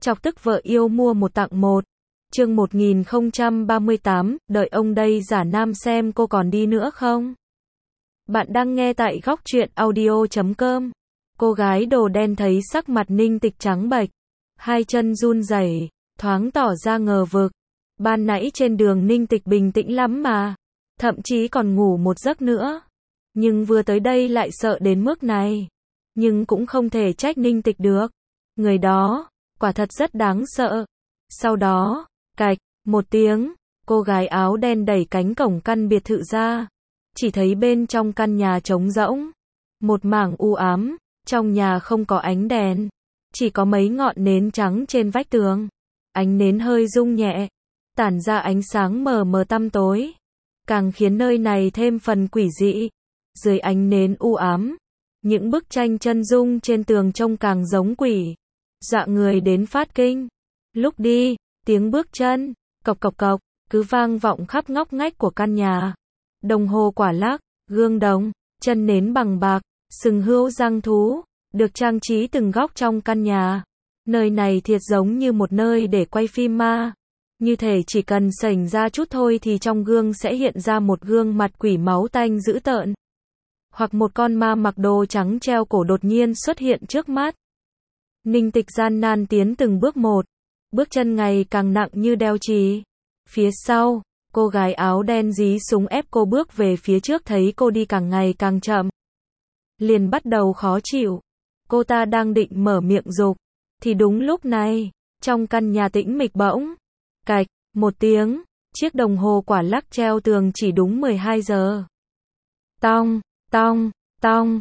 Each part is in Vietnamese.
Chọc tức vợ yêu mua một tặng một. Chương 1038, đợi ông đây giả nam xem cô còn đi nữa không? Bạn đang nghe tại góc truyện audio.com. Cô gái đồ đen thấy sắc mặt Ninh Tịch trắng bệch, hai chân run rẩy, thoáng tỏ ra ngờ vực. Ban nãy trên đường Ninh Tịch bình tĩnh lắm mà, thậm chí còn ngủ một giấc nữa. Nhưng vừa tới đây lại sợ đến mức này. Nhưng cũng không thể trách Ninh Tịch được. Người đó, quả thật rất đáng sợ. Sau đó, cạch, một tiếng, cô gái áo đen đẩy cánh cổng căn biệt thự ra. Chỉ thấy bên trong căn nhà trống rỗng. Một mảng u ám, trong nhà không có ánh đèn. Chỉ có mấy ngọn nến trắng trên vách tường. Ánh nến hơi rung nhẹ, tản ra ánh sáng mờ mờ tăm tối. Càng khiến nơi này thêm phần quỷ dị. Dưới ánh nến u ám, những bức tranh chân dung trên tường trông càng giống quỷ. Dọa người đến phát kinh. Lúc đi, tiếng bước chân, cộc cộc cộc, cứ vang vọng khắp ngóc ngách của căn nhà. Đồng hồ quả lắc, gương đồng, chân nến bằng bạc, sừng hươu răng thú, được trang trí từng góc trong căn nhà. Nơi này thiệt giống như một nơi để quay phim ma. Như thể chỉ cần sảnh ra chút thôi thì trong gương sẽ hiện ra một gương mặt quỷ máu tanh dữ tợn. Hoặc một con ma mặc đồ trắng treo cổ đột nhiên xuất hiện trước mắt. Ninh Tịch gian nan tiến từng bước một. Bước chân ngày càng nặng như đeo chì. Phía sau, cô gái áo đen dí súng ép cô bước về phía trước, thấy cô đi càng ngày càng chậm. Liền bắt đầu khó chịu. Cô ta đang định mở miệng dục. Thì đúng lúc này, trong căn nhà tĩnh mịch bỗng. Cạch, một tiếng, chiếc đồng hồ quả lắc treo tường chỉ đúng 12 giờ. Tong, tong, tong.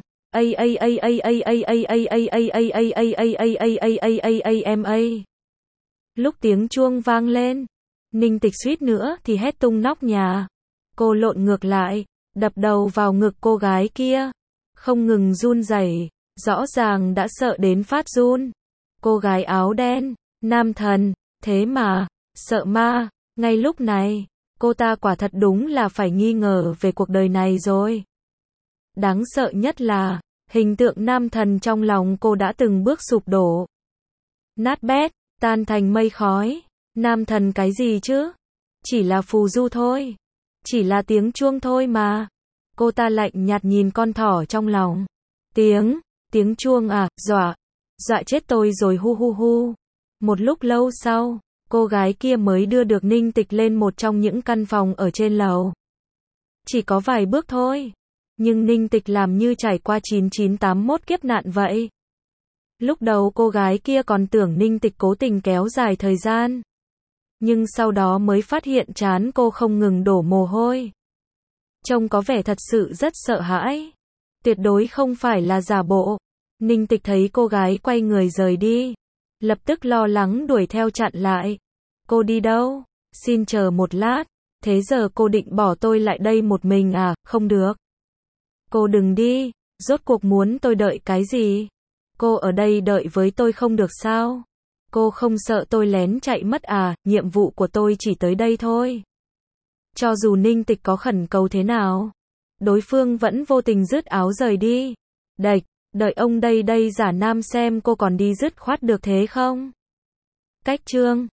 Lúc tiếng chuông vang lên, Ninh Tịch suýt nữa thì hét tung nóc nhà. Cô lộn ngược lại, đập đầu vào ngực cô gái kia, không ngừng run rẩy, rõ ràng đã sợ đến phát run. Cô gái áo đen, nam thần, thế mà sợ ma. Ngay lúc này, cô ta quả thật đúng là phải nghi ngờ về cuộc đời này rồi. Đáng sợ nhất là hình tượng nam thần trong lòng cô đã từng bước sụp đổ. Nát bét, tan thành mây khói. Nam thần cái gì chứ? Chỉ là phù du thôi. Chỉ là tiếng chuông thôi mà. Cô ta lạnh nhạt nhìn con thỏ trong lòng. Tiếng chuông à, dọa chết tôi rồi hu hu hu. Một lúc lâu sau, cô gái kia mới đưa được Ninh Tịch lên một trong những căn phòng ở trên lầu. Chỉ có vài bước thôi. Nhưng Ninh Tịch làm như trải qua 9981 kiếp nạn vậy. Lúc đầu cô gái kia còn tưởng Ninh Tịch cố tình kéo dài thời gian. Nhưng sau đó mới phát hiện trán cô không ngừng đổ mồ hôi. Trông có vẻ thật sự rất sợ hãi. Tuyệt đối không phải là giả bộ. Ninh Tịch thấy cô gái quay người rời đi. Lập tức lo lắng đuổi theo chặn lại. Cô đi đâu? Xin chờ một lát. Thế giờ cô định bỏ tôi lại đây một mình à? Không được. Cô đừng đi. Rốt cuộc muốn tôi đợi cái gì? Cô ở đây đợi với tôi không được sao? Cô không sợ tôi lén chạy mất à? Nhiệm vụ của tôi chỉ tới đây thôi. Cho dù Ninh Tịch có khẩn cầu thế nào, đối phương vẫn vô tình dứt áo rời đi. Đợi ông đây giả nam xem cô còn đi dứt khoát được thế không? Cách chương